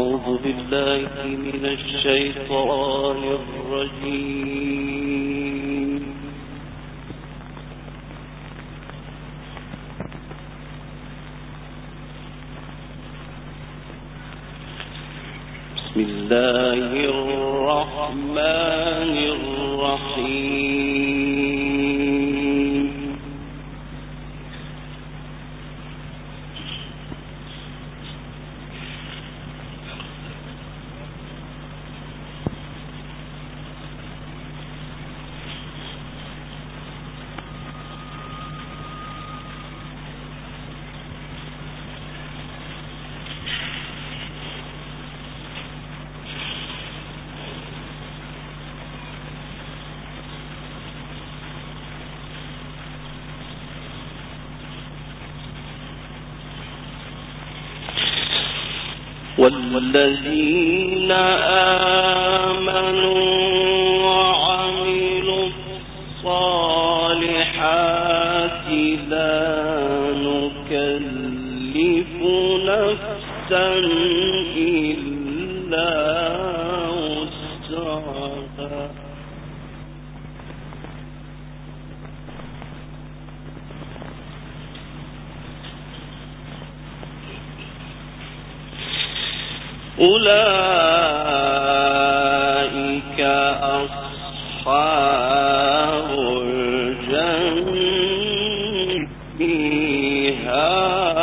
أعوذ بالله من الشيطان الرجيم. بسم الله الرحمن الرحيم. والذين آمنوا وعملوا الصالحات لا نكلف نفسا إلا وسعها أولئك أصحاب الجنة فيها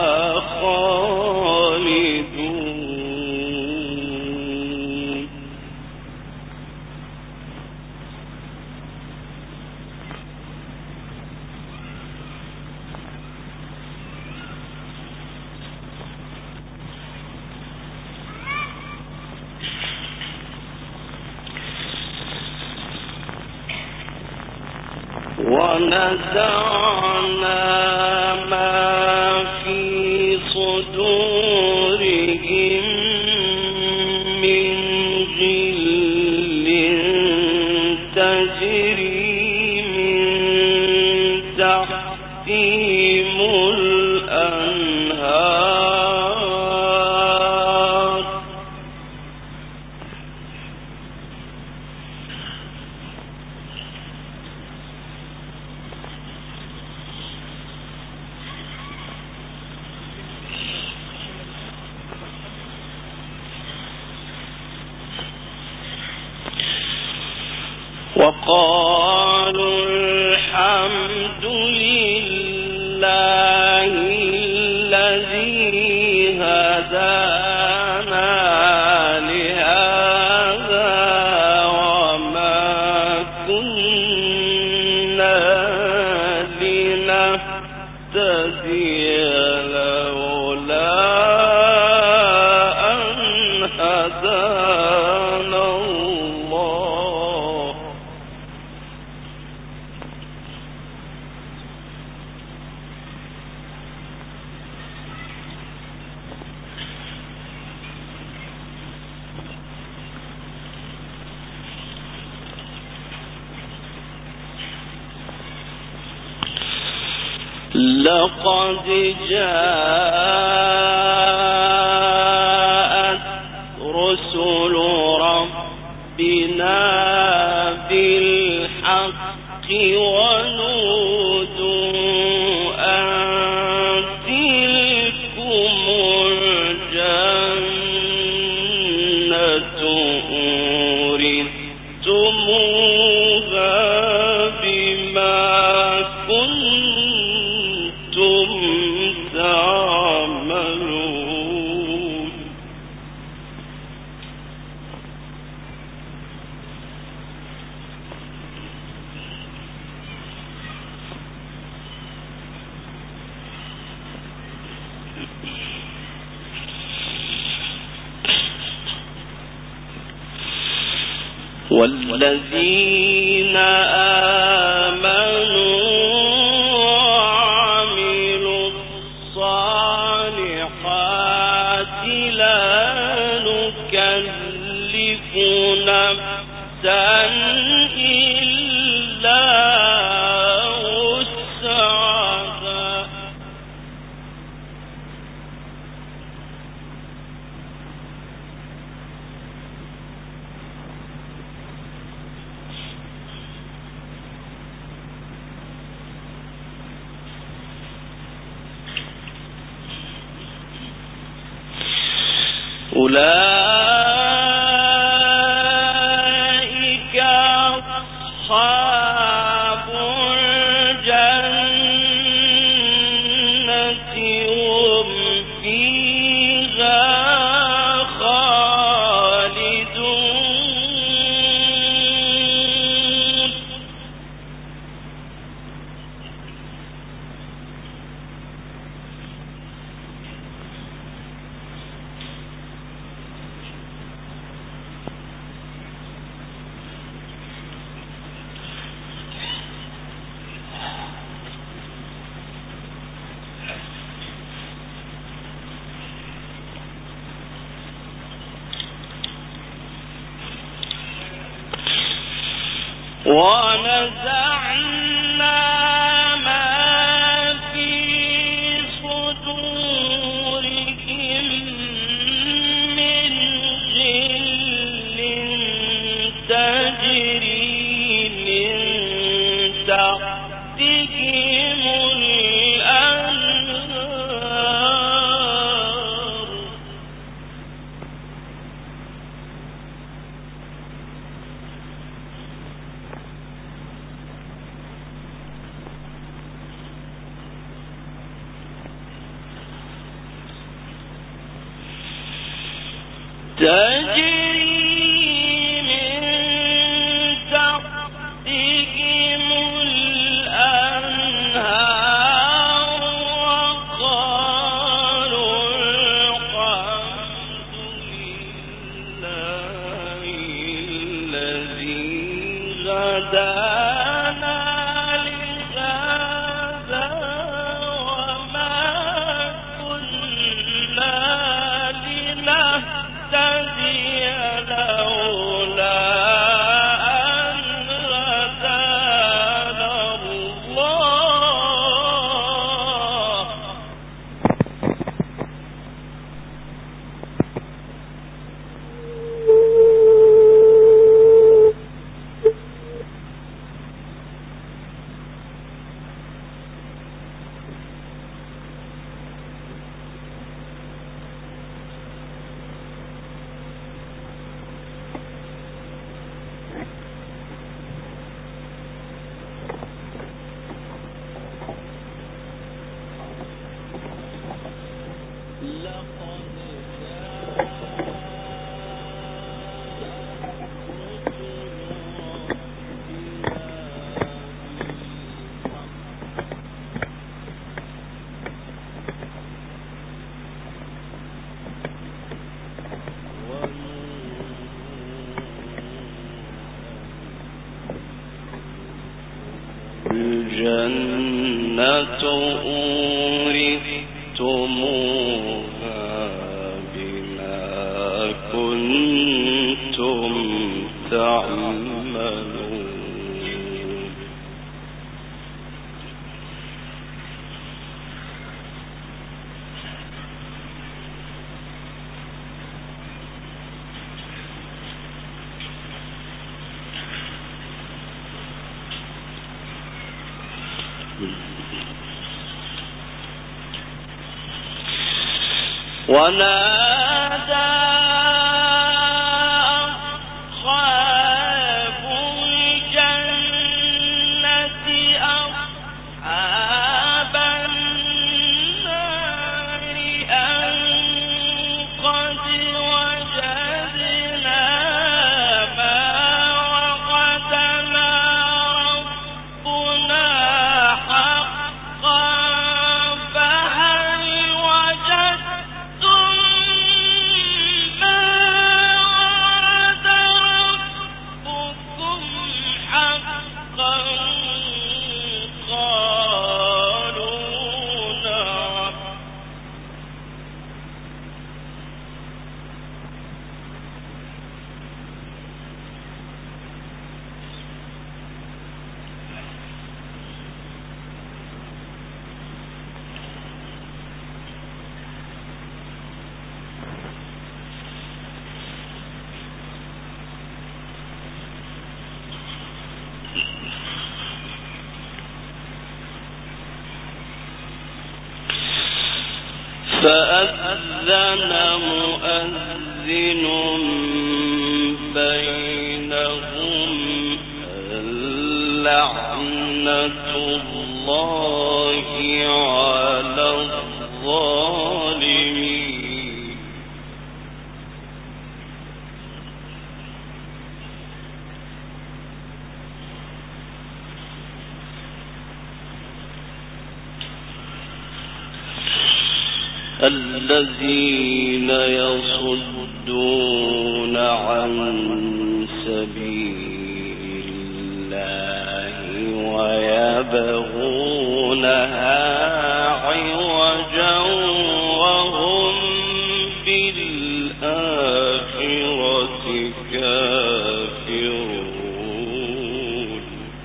خالدون. ونزعنا ما في صدورهم من غل تجري من تحتهم الأنهار وقالوا الحمد لله الذي هدانا لهذا وما كنا لنهتدي لولا أن هدانا الله. لقد جاءت رسل ربنا بالحق ونودوا أن تلكم الجنة أورثتموها بما كنتم تعملون. والذين آمنوا وعملوا الصالحات لا نكلف نفسا إلا وسعها أولئك أصحاب الجنة هم فيها خالدون. ونزعنا ما في صدورهم من غل تجري من تحتهم الأنهار. تجري من تحتهم الأنهار وقالوا الحمد لله الذي هدانا لهذا وما كنا لنهتدي لولا أن هدانا الله. الجنة أورثتموها بما كنتم تعملون. ونادى أصحاب الجنة أصحاب النار أن قد وجدنا ما وعدنا ربنا حقا فهل وجدتم ما وعد ربكم حقا قالوا نعم. فأذن مؤذن بينهم لعنة الله على الظالمين. الذين يصدون عن سبيل الله ويبغونها عوجا وهم بالآخرة كافرون.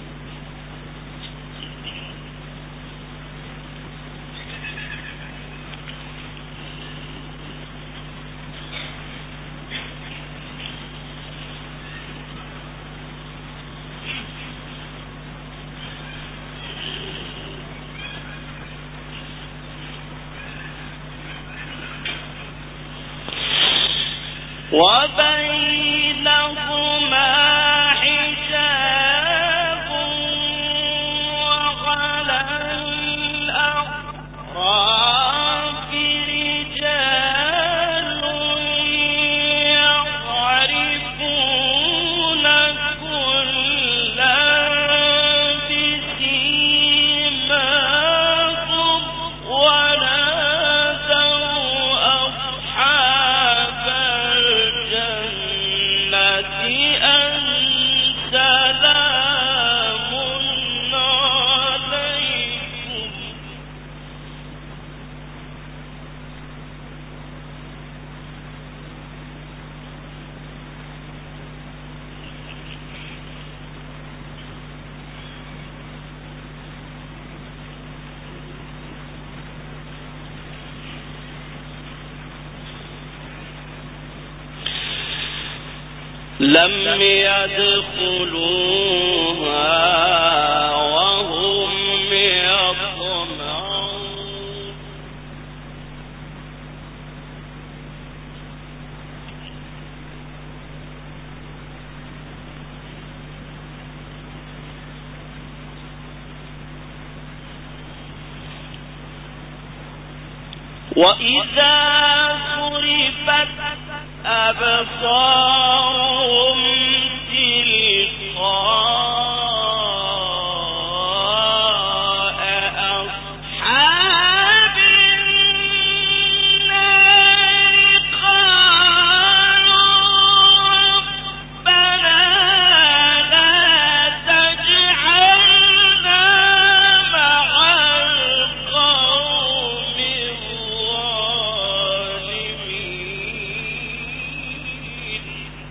وبينهما حجاب وعلى الأعراف رجال يعرفون كلا بسيماهم ونادوا أصحاب الجنة أن سلام عليكم. لم يدخلوها وهم يطمعون. وإذا صرفت أبصارهم تلقاء أصحاب النار قالوا ربنا لا تجعلنا مع القوم الظالمين.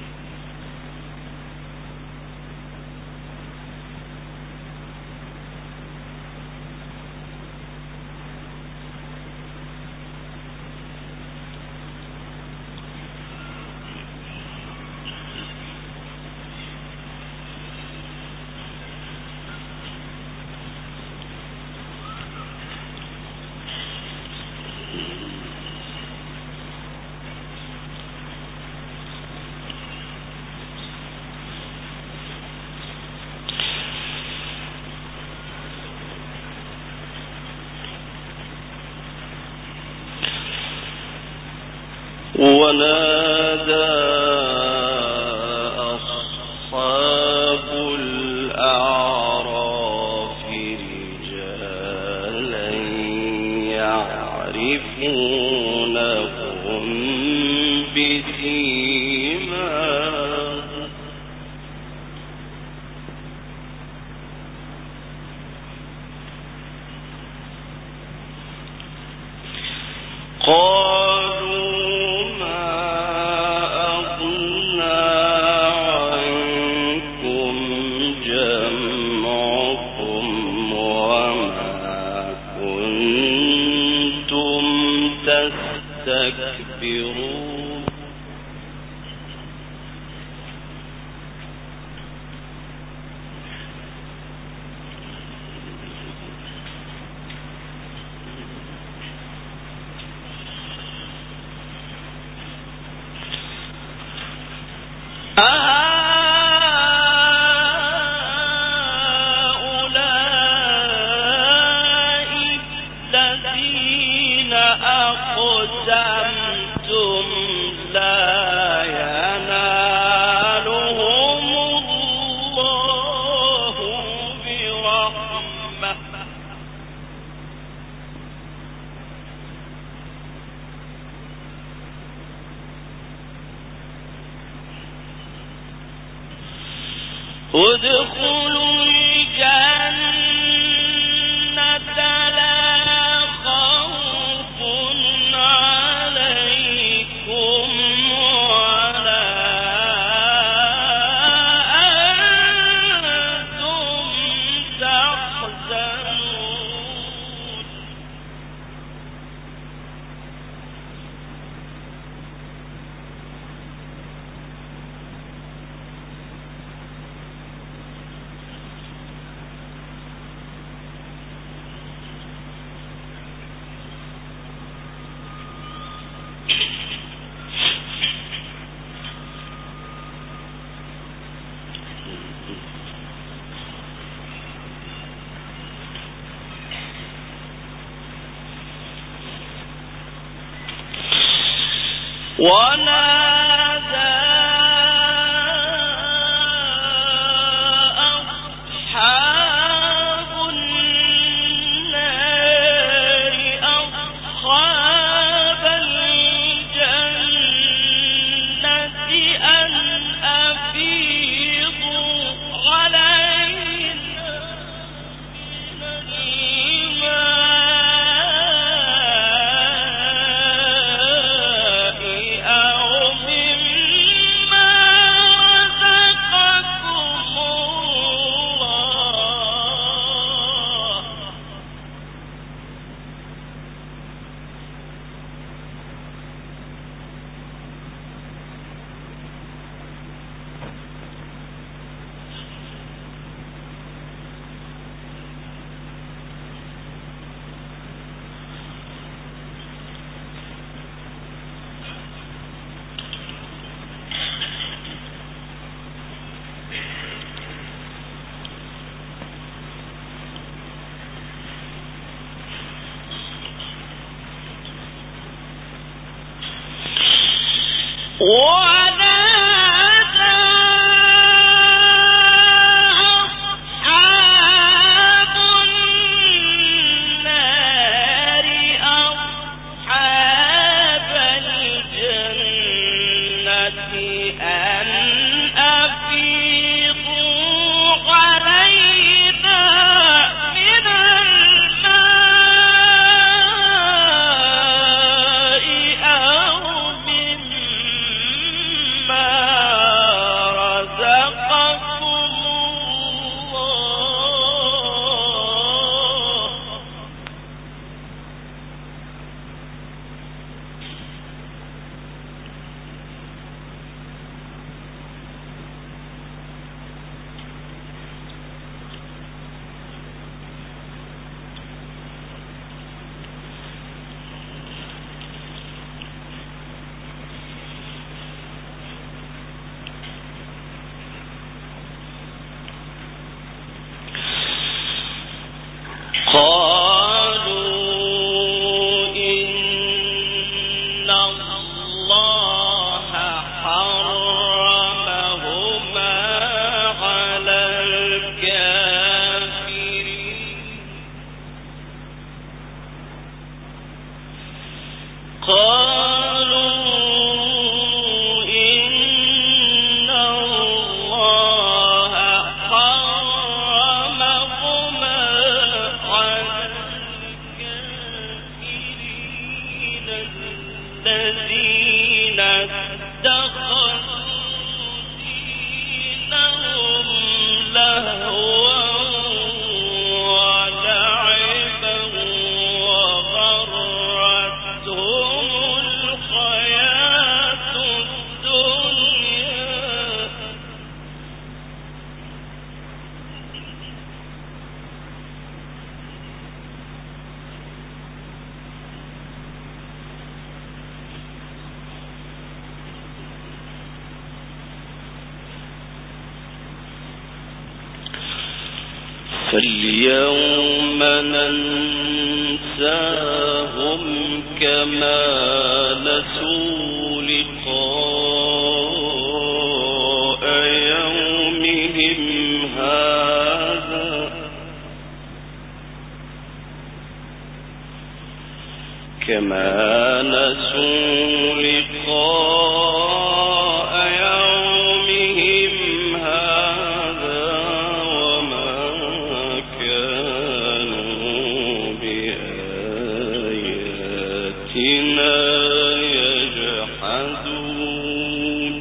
ونادى أصحاب الأعراف رجالا يعرفونهم بسيماهم قالوا ما أغنى عنكم جمعكم وما كنتم تستكبرون. أقسمتم لا ينالهم الله برحمة ادخلوا الجنة لا خوف عليكم ولا أنتم تحزنون ونادى أصحاب النار أصحاب الجنة أن أفيضوا علينا من فاليوم ننساهم كما كما نسوا لقاء يومهم هذا وما كانوا بآياتنا يجحدون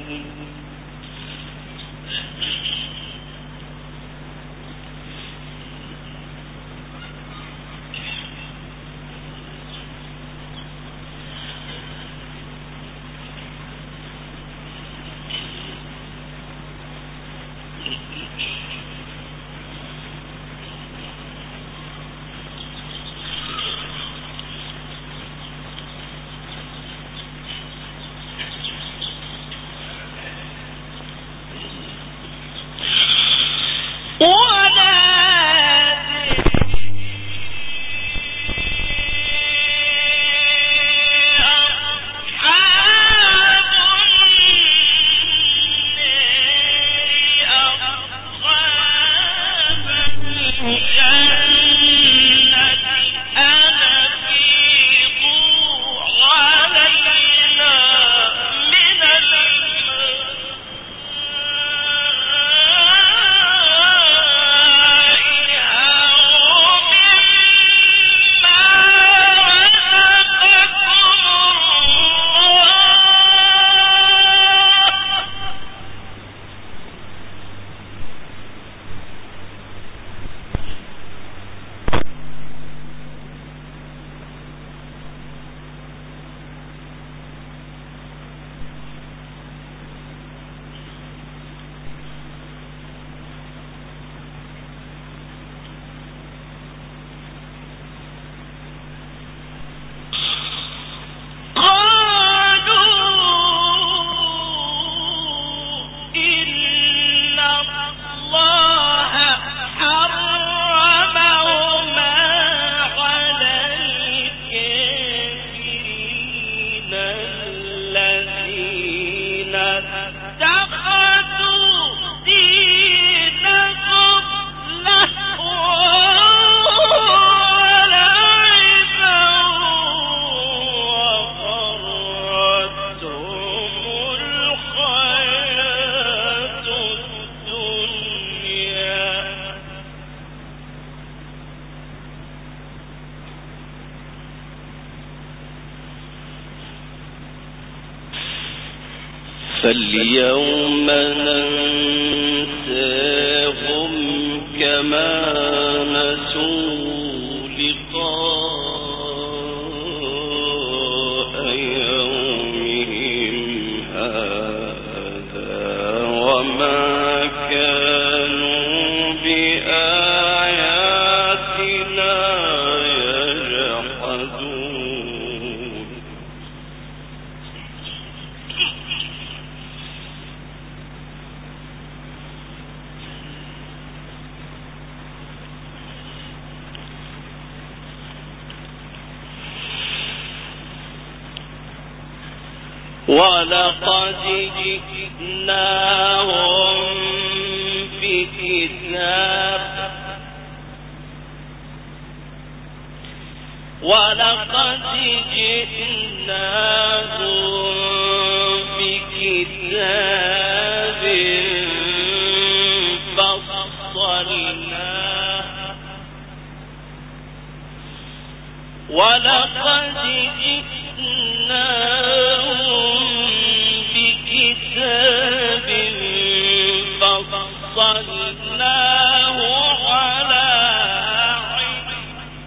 فاليوم ننساهم كما نسوا لقاء يومهم هذا وما كانوا بآياتنا يجحدون ولقد جئناهم بكتاب فصلناه على علم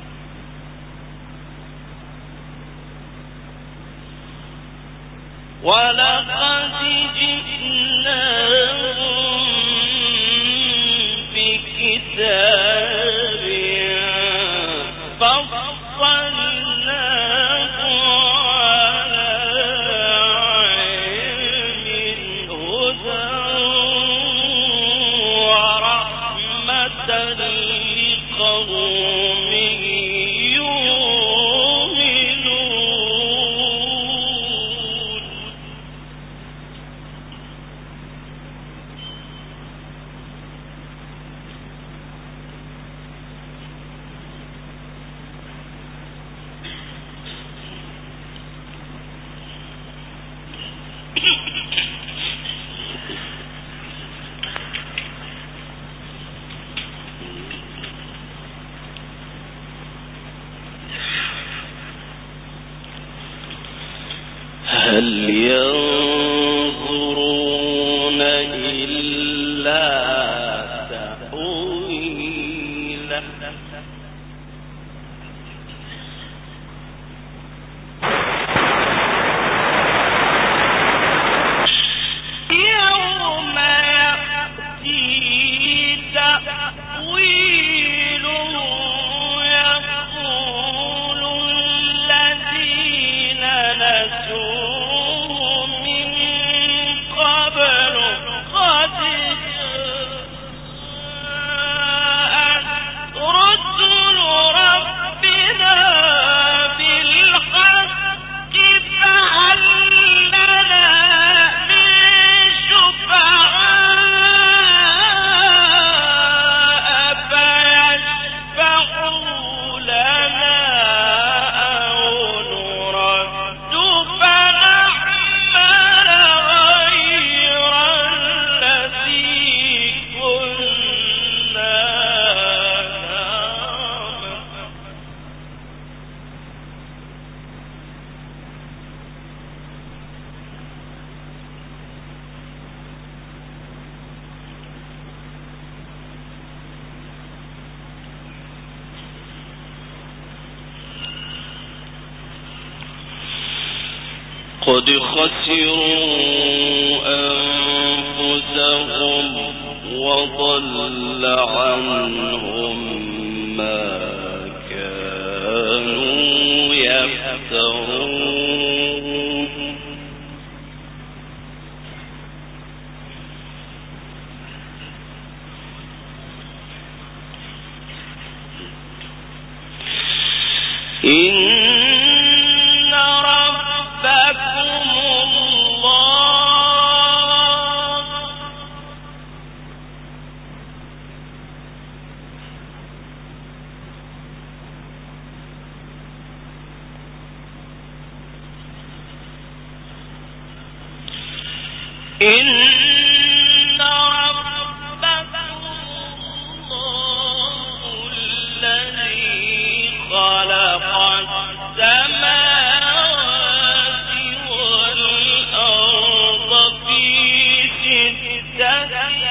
ولقد جئناهم بكتاب فصلناه على علم هدى ورحمة لقوم يؤمنون هل ينظرون إلا تأويله يوم يأتي تأويله يقول الذين نسوه من قبل قد جاءت رسل ربنا بالحق فهل لنا من شفعاء فيشفعوا لنا أو نرد فنعمل غير الذي كنا نعمل قد خسروا أنفسهم وضل عنهم ما كانوا يفترون إن ربكم الله إن ربكم الله الذي خلق السماوات والأرض في ستة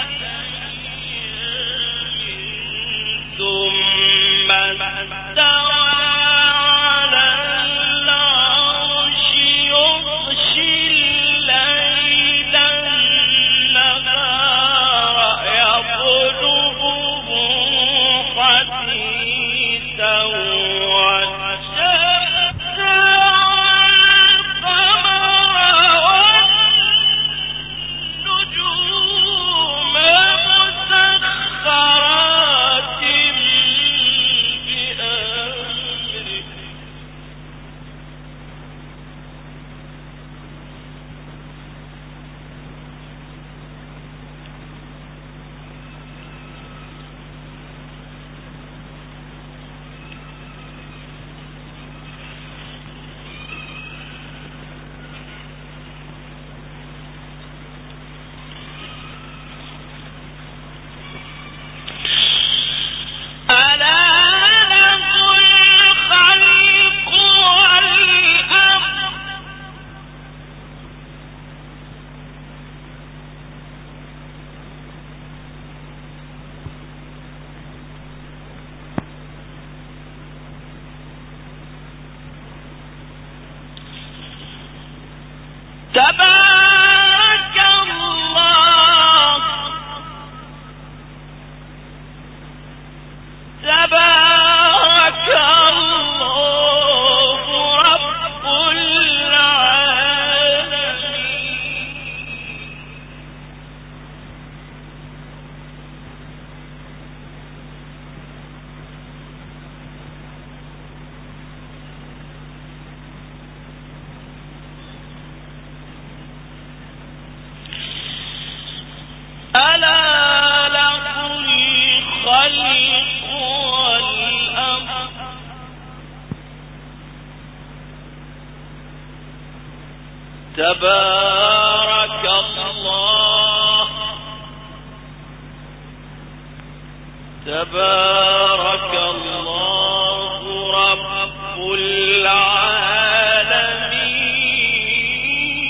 ثم استوى على العرش يغشي الليل النهار يطلبه حثيثا والشمس والقمر والنجوم مسخرات بأمره ألا له الخلق والأمر تبارك الله تبارك الله رب العالمين ألا له الخلق والأمر تبارك الله تبارك الله رب العالمين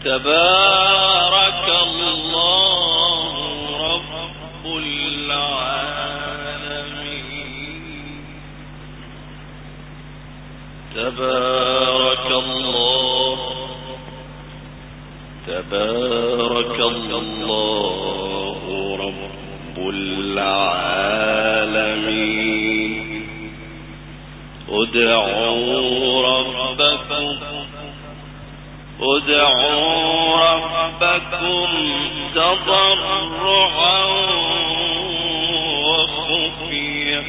تبارك الله رب العالمين. تبارك الله رب العالمين. ادعوا ربكم تضرعا وخفيا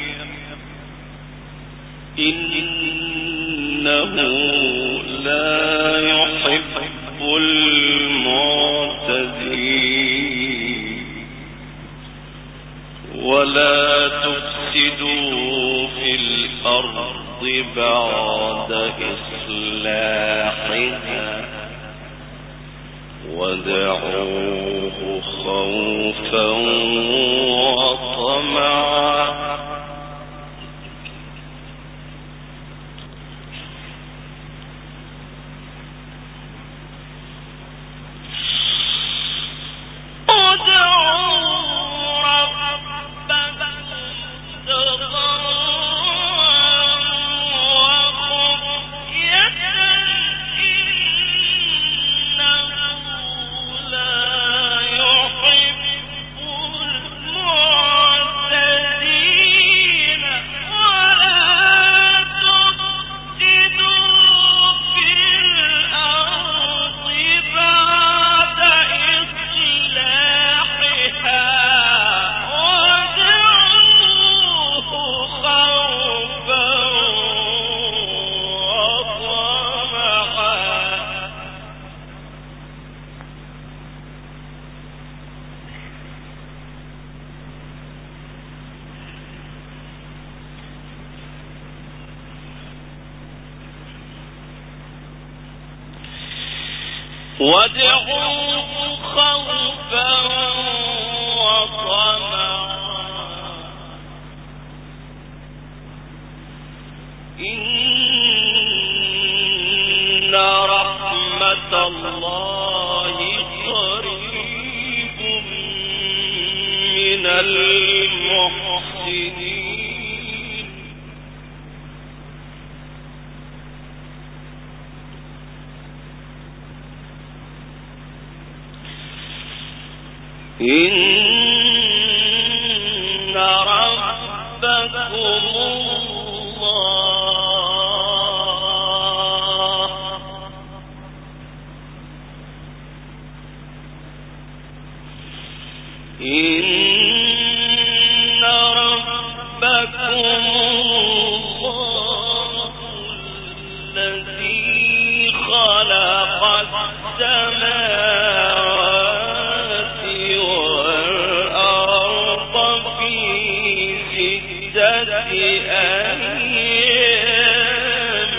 إنه لا يحب المعتدين. ولا تفسدوا في الأرض بعد إصلاحها وادعوه خوفا وطمعا. وادعوه خوفا وطمعا إن رحمة الله قريب من المحسنين. إن ربكم الله الذي خلق السماوات والأرض في 6 أيام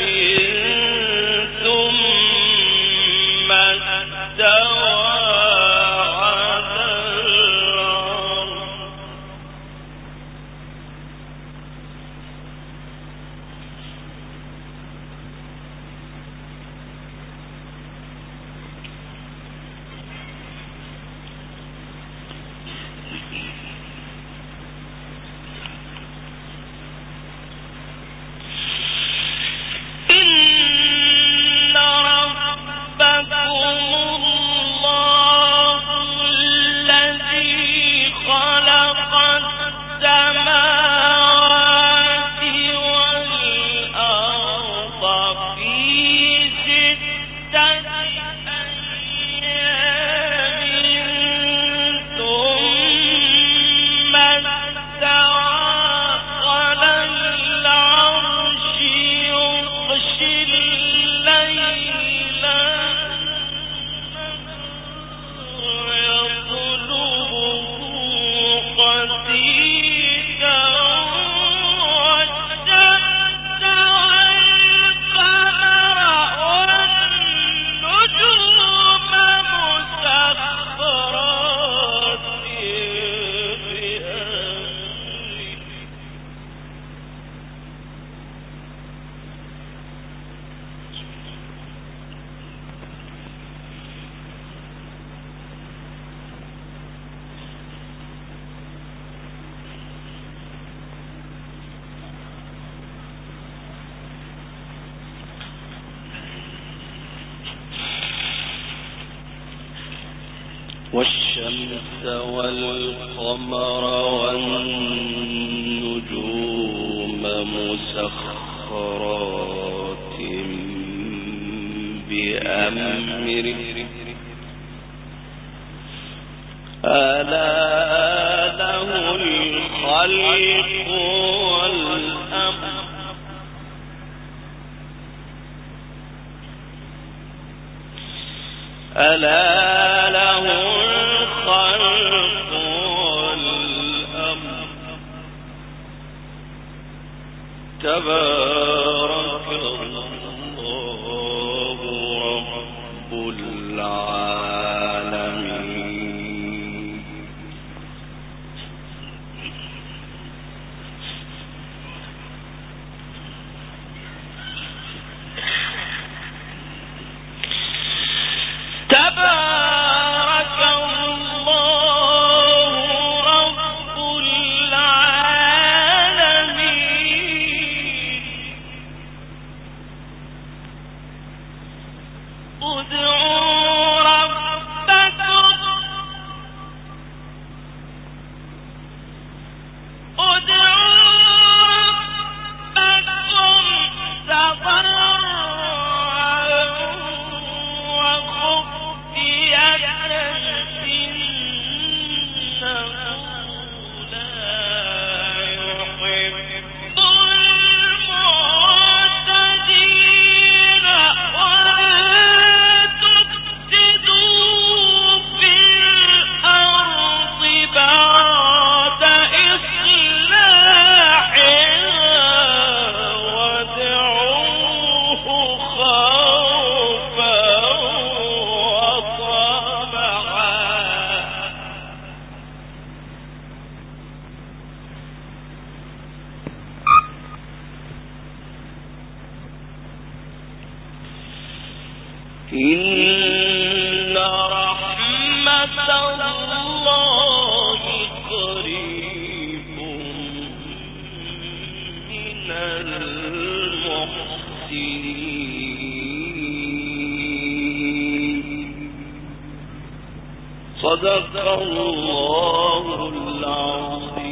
ثم استوى على العرش. والشمس والقمر والنجوم مسخرات بأمره ألا له الخلق والأمر ألا له الخلق والأمر تبارك الله رب العالمين. تبارك الله رب العالمين. ادعوا ربكم تضرعا وخفية إنه لا يحب المعتدين ولا تفسدوا في الأرض بعد إصلاحها وادعوه خوفا وطمعا. إن رحمة الله قريب من المحسنين. صدق الله العظيم.